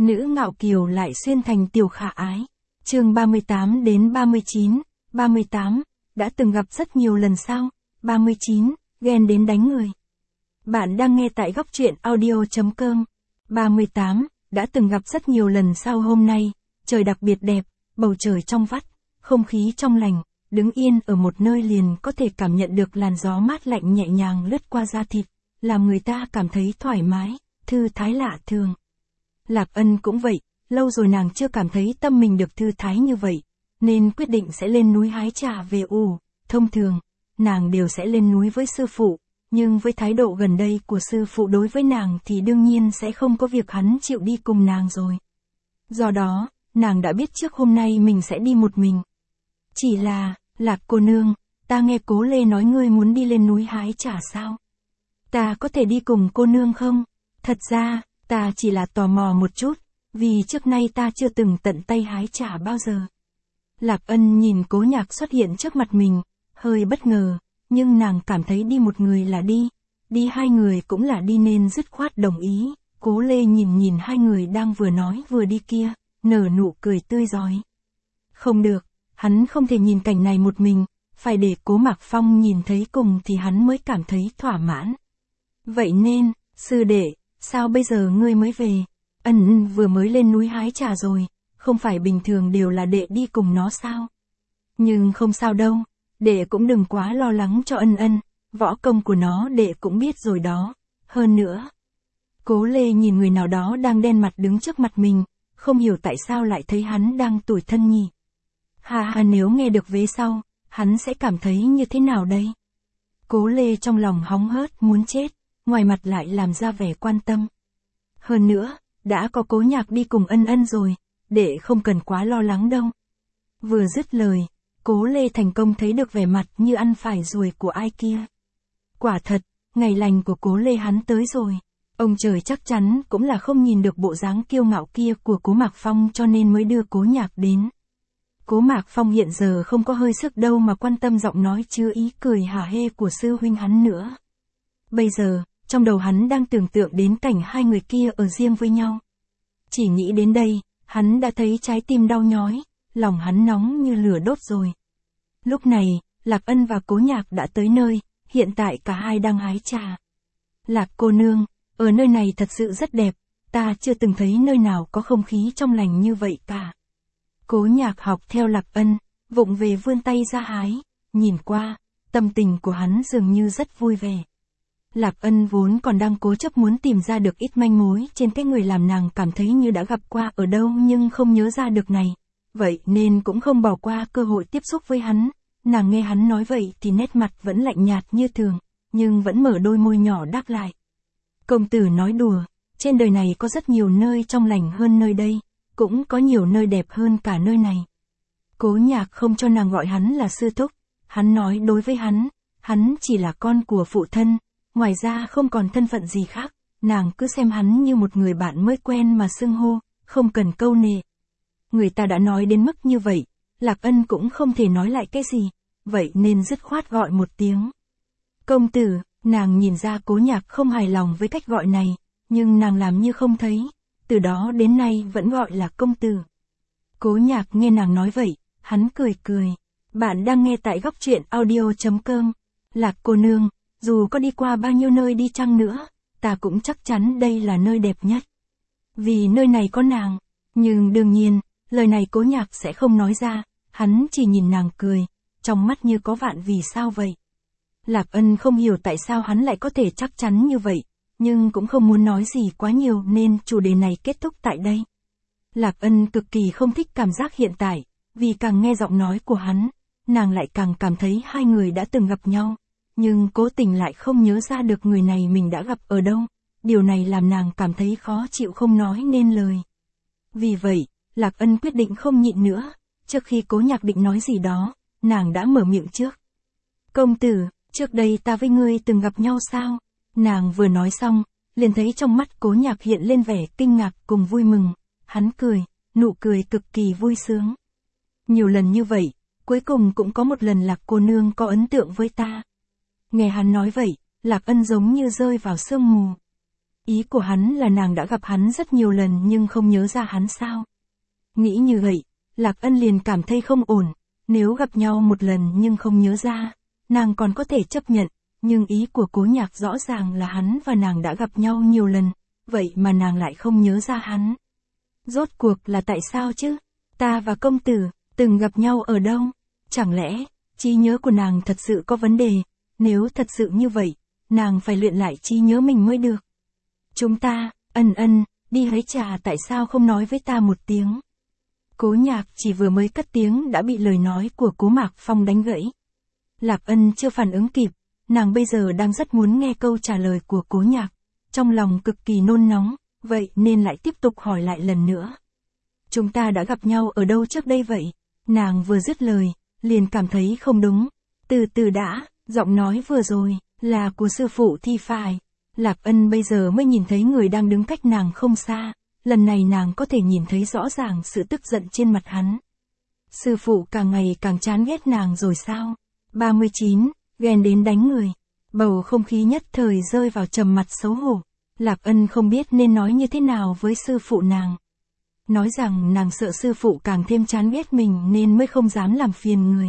nữ ngạo kiều lại xuyên thành tiểu khả ái. Chương 38 đến 39, 38, đã từng gặp rất nhiều lần sao? 39, ghen đến đánh người. Bạn đang nghe tại góc truyện audio.com. 38, đã từng gặp rất nhiều lần sao hôm nay, trời đặc biệt đẹp, bầu trời trong vắt, không khí trong lành, đứng yên ở một nơi liền có thể cảm nhận được làn gió mát lạnh nhẹ nhàng lướt qua da thịt, làm người ta cảm thấy thoải mái, thư thái lạ thường. Lạc Ân cũng vậy, lâu rồi nàng chưa cảm thấy tâm mình được thư thái như vậy, nên quyết định sẽ lên núi hái trà về ủ. Thông thường, nàng đều sẽ lên núi với sư phụ, nhưng với thái độ gần đây của sư phụ đối với nàng thì đương nhiên sẽ không có việc hắn chịu đi cùng nàng rồi. Do đó, nàng đã biết trước hôm nay mình sẽ đi một mình. Chỉ là, Lạc cô nương, ta nghe Cố Lê nói ngươi muốn đi lên núi hái trà sao? Ta có thể đi cùng cô nương không? Thật ra, ta chỉ là tò mò một chút, vì trước nay ta chưa từng tận tay hái trà bao giờ. Lạc Ân nhìn Cố Nhạc xuất hiện trước mặt mình, hơi bất ngờ, nhưng nàng cảm thấy đi một người là đi hai người cũng là đi nên dứt khoát đồng ý. Cố Lê nhìn hai người đang vừa nói vừa đi kia, nở nụ cười tươi rói. Không được, hắn không thể nhìn cảnh này một mình, phải để Cố Mạc Phong nhìn thấy cùng thì hắn mới cảm thấy thỏa mãn. Vậy nên, sư đệ, sao bây giờ ngươi mới về? Ân vừa mới lên núi hái trà rồi, không phải bình thường đều là đệ đi cùng nó sao? Nhưng không sao đâu, đệ cũng đừng quá lo lắng cho Ân, võ công của nó đệ cũng biết rồi đó. Hơn nữa, Cố Lê nhìn người nào đó đang đen mặt đứng trước mặt mình, không hiểu tại sao lại thấy hắn đang tủi thân nhỉ. Ha nếu nghe được vế sau, hắn sẽ cảm thấy như thế nào đây? Cố Lê trong lòng hóng hớt muốn chết, ngoài mặt lại làm ra vẻ quan tâm. Hơn nữa, đã có Cố Nhạc đi cùng Ân rồi, đệ không cần quá lo lắng đâu. Vừa dứt lời, Cố Lê thành công thấy được vẻ mặt như ăn phải ruồi của ai kia. Quả thật, ngày lành của Cố Lê hắn tới rồi. Ông trời chắc chắn cũng là không nhìn được bộ dáng kiêu ngạo kia của Cố Mạc Phong cho nên mới đưa Cố Nhạc đến. Cố Mạc Phong hiện giờ không có hơi sức đâu mà quan tâm giọng nói chứa ý cười hả hê của sư huynh hắn nữa. Bây giờ, trong đầu hắn đang tưởng tượng đến cảnh hai người kia ở riêng với nhau. Chỉ nghĩ đến đây, hắn đã thấy trái tim đau nhói, lòng hắn nóng như lửa đốt rồi. Lúc này, Lạc Ân và Cố Nhạc đã tới nơi, hiện tại cả hai đang hái trà. Lạc cô nương, ở nơi này thật sự rất đẹp, ta chưa từng thấy nơi nào có không khí trong lành như vậy cả. Cố Nhạc học theo Lạc Ân, vụng về vươn tay ra hái, nhìn qua, tâm tình của hắn dường như rất vui vẻ. Lạc Ân vốn còn đang cố chấp muốn tìm ra được ít manh mối trên cái người làm nàng cảm thấy như đã gặp qua ở đâu nhưng không nhớ ra được này. Vậy nên cũng không bỏ qua cơ hội tiếp xúc với hắn. Nàng nghe hắn nói vậy thì nét mặt vẫn lạnh nhạt như thường, nhưng vẫn mở đôi môi nhỏ đáp lại. Công tử nói đùa, trên đời này có rất nhiều nơi trong lành hơn nơi đây, cũng có nhiều nơi đẹp hơn cả nơi này. Cố Nhạc không cho nàng gọi hắn là sư thúc, hắn nói đối với hắn chỉ là con của phụ thân, ngoài ra không còn thân phận gì khác, nàng cứ xem hắn như một người bạn mới quen mà xưng hô, không cần câu nệ. Người ta đã nói đến mức như vậy, Lạc Ân cũng không thể nói lại cái gì, vậy nên dứt khoát gọi một tiếng. Công tử, nàng nhìn ra Cố Nhạc không hài lòng với cách gọi này, nhưng nàng làm như không thấy, từ đó đến nay vẫn gọi là công tử. Cố Nhạc nghe nàng nói vậy, hắn cười cười. Bạn đang nghe tại góc truyện audio.com. Lạc cô nương, dù có đi qua bao nhiêu nơi đi chăng nữa, ta cũng chắc chắn đây là nơi đẹp nhất. Vì nơi này có nàng, nhưng đương nhiên, lời này Cố Nhạc sẽ không nói ra, hắn chỉ nhìn nàng cười, trong mắt như có vạn vì sao vậy. Lạc Ân không hiểu tại sao hắn lại có thể chắc chắn như vậy, nhưng cũng không muốn nói gì quá nhiều nên chủ đề này kết thúc tại đây. Lạc Ân cực kỳ không thích cảm giác hiện tại, vì càng nghe giọng nói của hắn, nàng lại càng cảm thấy hai người đã từng gặp nhau, nhưng cố tình lại không nhớ ra được người này mình đã gặp ở đâu, điều này làm nàng cảm thấy khó chịu không nói nên lời. Vì vậy, Lạc Ân quyết định không nhịn nữa, trước khi Cố Nhạc định nói gì đó, nàng đã mở miệng trước. Công tử, trước đây ta với ngươi từng gặp nhau sao? Nàng vừa nói xong, liền thấy trong mắt Cố Nhạc hiện lên vẻ kinh ngạc cùng vui mừng, hắn cười, nụ cười cực kỳ vui sướng. Nhiều lần như vậy, cuối cùng cũng có một lần Lạc cô nương có ấn tượng với ta. Nghe hắn nói vậy, Lạc Ân giống như rơi vào sương mù. Ý của hắn là nàng đã gặp hắn rất nhiều lần nhưng không nhớ ra hắn sao? Nghĩ như vậy, Lạc Ân liền cảm thấy không ổn, nếu gặp nhau một lần nhưng không nhớ ra, nàng còn có thể chấp nhận, nhưng ý của Cố Nhạc rõ ràng là hắn và nàng đã gặp nhau nhiều lần, vậy mà nàng lại không nhớ ra hắn. Rốt cuộc là tại sao chứ? Ta và công tử, từng gặp nhau ở đâu? Chẳng lẽ, trí nhớ của nàng thật sự có vấn đề? Nếu thật sự như vậy, nàng phải luyện lại trí nhớ mình mới được. Chúng ta, đi lấy trà tại sao không nói với ta một tiếng? Cố Nhạc chỉ vừa mới cất tiếng đã bị lời nói của Cố Mạc Phong đánh gãy. Lạc Ân chưa phản ứng kịp, nàng bây giờ đang rất muốn nghe câu trả lời của Cố Nhạc, trong lòng cực kỳ nôn nóng, vậy nên lại tiếp tục hỏi lại lần nữa. Chúng ta đã gặp nhau ở đâu trước đây vậy? Nàng vừa dứt lời, liền cảm thấy không đúng. Từ từ đã, giọng nói vừa rồi, là của sư phụ thì phải. Lạc Ân bây giờ mới nhìn thấy người đang đứng cách nàng không xa, lần này nàng có thể nhìn thấy rõ ràng sự tức giận trên mặt hắn. Sư phụ càng ngày càng chán ghét nàng rồi sao? 39, ghen đến đánh người. Bầu không khí nhất thời rơi vào trầm mặc xấu hổ. Lạc Ân không biết nên nói như thế nào với sư phụ nàng. Nói rằng nàng sợ sư phụ càng thêm chán ghét mình nên mới không dám làm phiền người.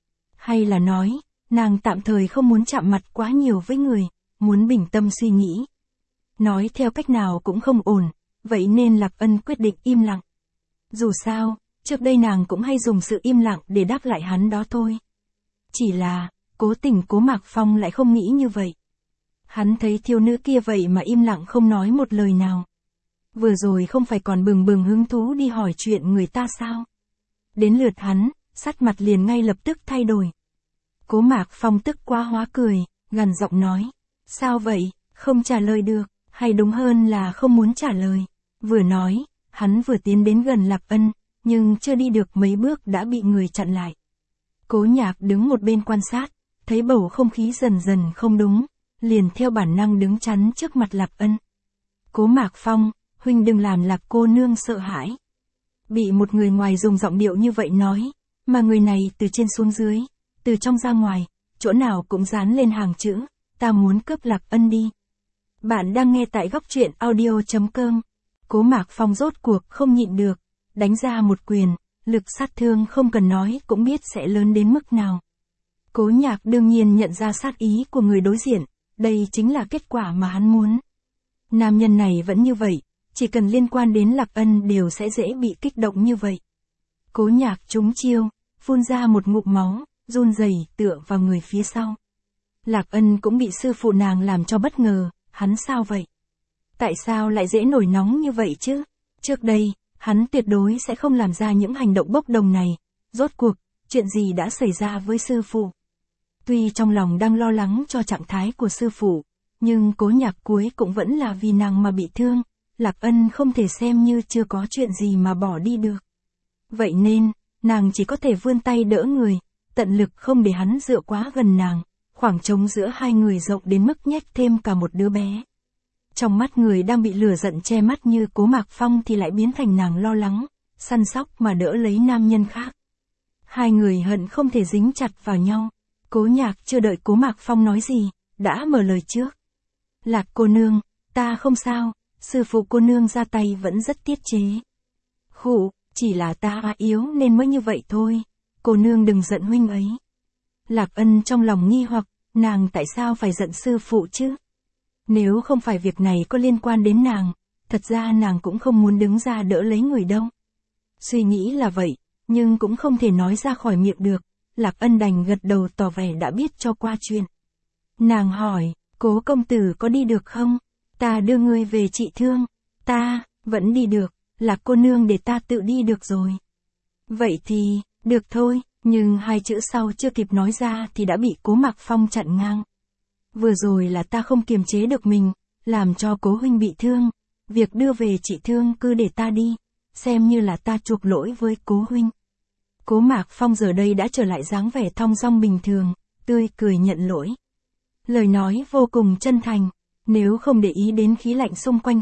Hay là nói, nàng tạm thời không muốn chạm mặt quá nhiều với người, muốn bình tâm suy nghĩ. Nói theo cách nào cũng không ổn, vậy nên Lạc Ân quyết định im lặng. Dù sao, trước đây nàng cũng hay dùng sự im lặng để đáp lại hắn đó thôi. Chỉ là, cố tình Cố Mạc Phong lại không nghĩ như vậy. Hắn thấy thiếu nữ kia vậy mà im lặng không nói một lời nào. Vừa rồi không phải còn bừng bừng hứng thú đi hỏi chuyện người ta sao? Đến lượt hắn, sắc mặt liền ngay lập tức thay đổi. Cố Mạc Phong tức quá hóa cười, gằn giọng nói. Sao vậy, không trả lời được, hay đúng hơn là không muốn trả lời. Vừa nói, hắn vừa tiến đến gần Lạc Ân, nhưng chưa đi được mấy bước đã bị người chặn lại. Cố Nhạc đứng một bên quan sát, thấy bầu không khí dần dần không đúng, liền theo bản năng đứng chắn trước mặt Lạc Ân. Cố Mạc Phong, huynh đừng làm Lạc cô nương sợ hãi. Bị một người ngoài dùng giọng điệu như vậy nói, mà người này từ trên xuống dưới, từ trong ra ngoài, chỗ nào cũng dán lên hàng chữ, ta muốn cướp Lạc Ân đi. Bạn đang nghe tại góc truyện audio.com. Cố Mạc Phong rốt cuộc không nhịn được, đánh ra một quyền, lực sát thương không cần nói cũng biết sẽ lớn đến mức nào. Cố Nhạc đương nhiên nhận ra sát ý của người đối diện, đây chính là kết quả mà hắn muốn. Nam nhân này vẫn như vậy, chỉ cần liên quan đến Lạc Ân đều sẽ dễ bị kích động như vậy. Cố Nhạc trúng chiêu, phun ra một ngụm máu, run rẩy tựa vào người phía sau. Lạc Ân cũng bị sư phụ nàng làm cho bất ngờ, hắn sao vậy? Tại sao lại dễ nổi nóng như vậy chứ? Trước đây, hắn tuyệt đối sẽ không làm ra những hành động bốc đồng này. Rốt cuộc, chuyện gì đã xảy ra với sư phụ? Tuy trong lòng đang lo lắng cho trạng thái của sư phụ, nhưng Cố Nhạc cuối cũng vẫn là vì nàng mà bị thương. Lạc Ân không thể xem như chưa có chuyện gì mà bỏ đi được. Vậy nên, nàng chỉ có thể vươn tay đỡ người, tận lực không để hắn dựa quá gần nàng, khoảng trống giữa hai người rộng đến mức nhét thêm cả một đứa bé. Trong mắt người đang bị lửa giận che mắt như Cố Mạc Phong thì lại biến thành nàng lo lắng, săn sóc mà đỡ lấy nam nhân khác. Hai người hận không thể dính chặt vào nhau. Cố Nhạc chưa đợi Cố Mạc Phong nói gì, đã mở lời trước. Lạc cô nương, ta không sao, sư phụ cô nương ra tay vẫn rất tiết chế. Khụ, chỉ là ta yếu nên mới như vậy thôi, cô nương đừng giận huynh ấy. Lạc Ân trong lòng nghi hoặc, nàng tại sao phải giận sư phụ chứ? Nếu không phải việc này có liên quan đến nàng, thật ra nàng cũng không muốn đứng ra đỡ lấy người đâu. Suy nghĩ là vậy, nhưng cũng không thể nói ra khỏi miệng được. Lạc Ân đành gật đầu tỏ vẻ đã biết cho qua chuyện. Nàng hỏi, Cố công tử có đi được không? Ta đưa ngươi về trị thương. Ta, vẫn đi được, Lạc cô nương để ta tự đi được rồi. Vậy thì, được thôi, nhưng hai chữ sau chưa kịp nói ra thì đã bị Cố Mạc Phong chặn ngang. Vừa rồi là ta không kiềm chế được mình, làm cho Cố huynh bị thương. Việc đưa về trị thương cứ để ta đi, xem như là ta chuộc lỗi với Cố huynh. Cố Mạc Phong giờ đây đã trở lại dáng vẻ thong dong bình thường, tươi cười nhận lỗi. Lời nói vô cùng chân thành, nếu không để ý đến khí lạnh xung quanh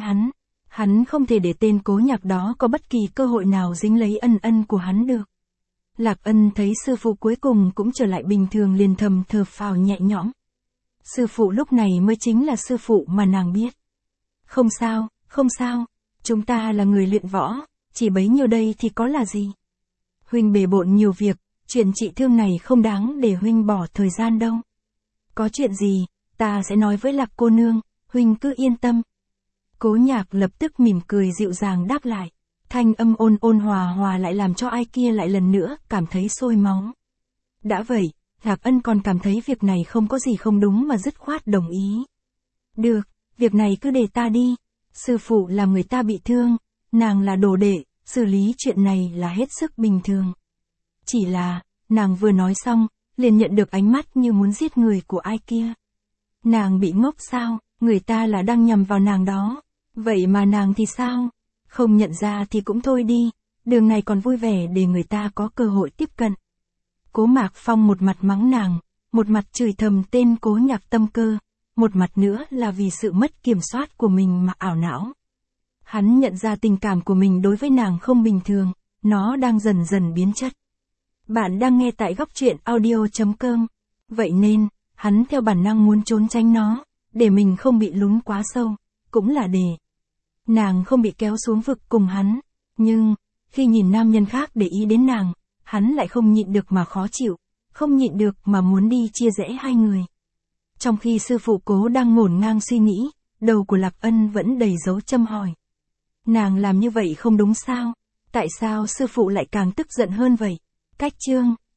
hắn không thể để tên Cố Nhạc đó có bất kỳ cơ hội nào dính lấy ân của hắn được. Lạc Ân thấy sư phụ cuối cùng cũng trở lại bình thường liền thầm thở phào nhẹ nhõm. Sư phụ lúc này mới chính là sư phụ mà nàng biết. Không sao, chúng ta là người luyện võ, chỉ bấy nhiêu đây thì có là gì. Huynh bề bộn nhiều việc, chuyện trị thương này không đáng để huynh bỏ thời gian đâu. Có chuyện gì, ta sẽ nói với Lạc cô nương, huynh cứ yên tâm. Cố Nhạc lập tức mỉm cười dịu dàng đáp lại. Thanh âm ôn ôn hòa hòa lại làm cho ai kia lại lần nữa cảm thấy sôi máu. Đã vậy, Lạc Ân còn cảm thấy việc này không có gì không đúng mà dứt khoát đồng ý. Được, việc này cứ để ta đi. Sư phụ làm người ta bị thương, nàng là đồ đệ, xử lý chuyện này là hết sức bình thường. Chỉ là, nàng vừa nói xong, liền nhận được ánh mắt như muốn giết người của ai kia. Nàng bị ngốc sao, người ta là đang nhầm vào nàng đó. Vậy mà nàng thì sao? Không nhận ra thì cũng thôi đi, đường này còn vui vẻ để người ta có cơ hội tiếp cận. Cố Mạc Phong một mặt mắng nàng, một mặt chửi thầm tên Cố Nhạc tâm cơ, một mặt nữa là vì sự mất kiểm soát của mình mà ảo não. Hắn nhận ra tình cảm của mình đối với nàng không bình thường, nó đang dần dần biến chất. Bạn đang nghe tại góc truyện audio.com, vậy nên, hắn theo bản năng muốn trốn tránh nó, để mình không bị lún quá sâu, cũng là để nàng không bị kéo xuống vực cùng hắn. Nhưng, khi nhìn nam nhân khác để ý đến nàng, hắn lại không nhịn được mà khó chịu, không nhịn được mà muốn đi chia rẽ hai người. Trong khi sư phụ Cố đang ngổn ngang suy nghĩ, đầu của Lạc Ân vẫn đầy dấu châm hỏi. Nàng làm như vậy không đúng sao? Tại sao sư phụ lại càng tức giận hơn vậy? Cách chương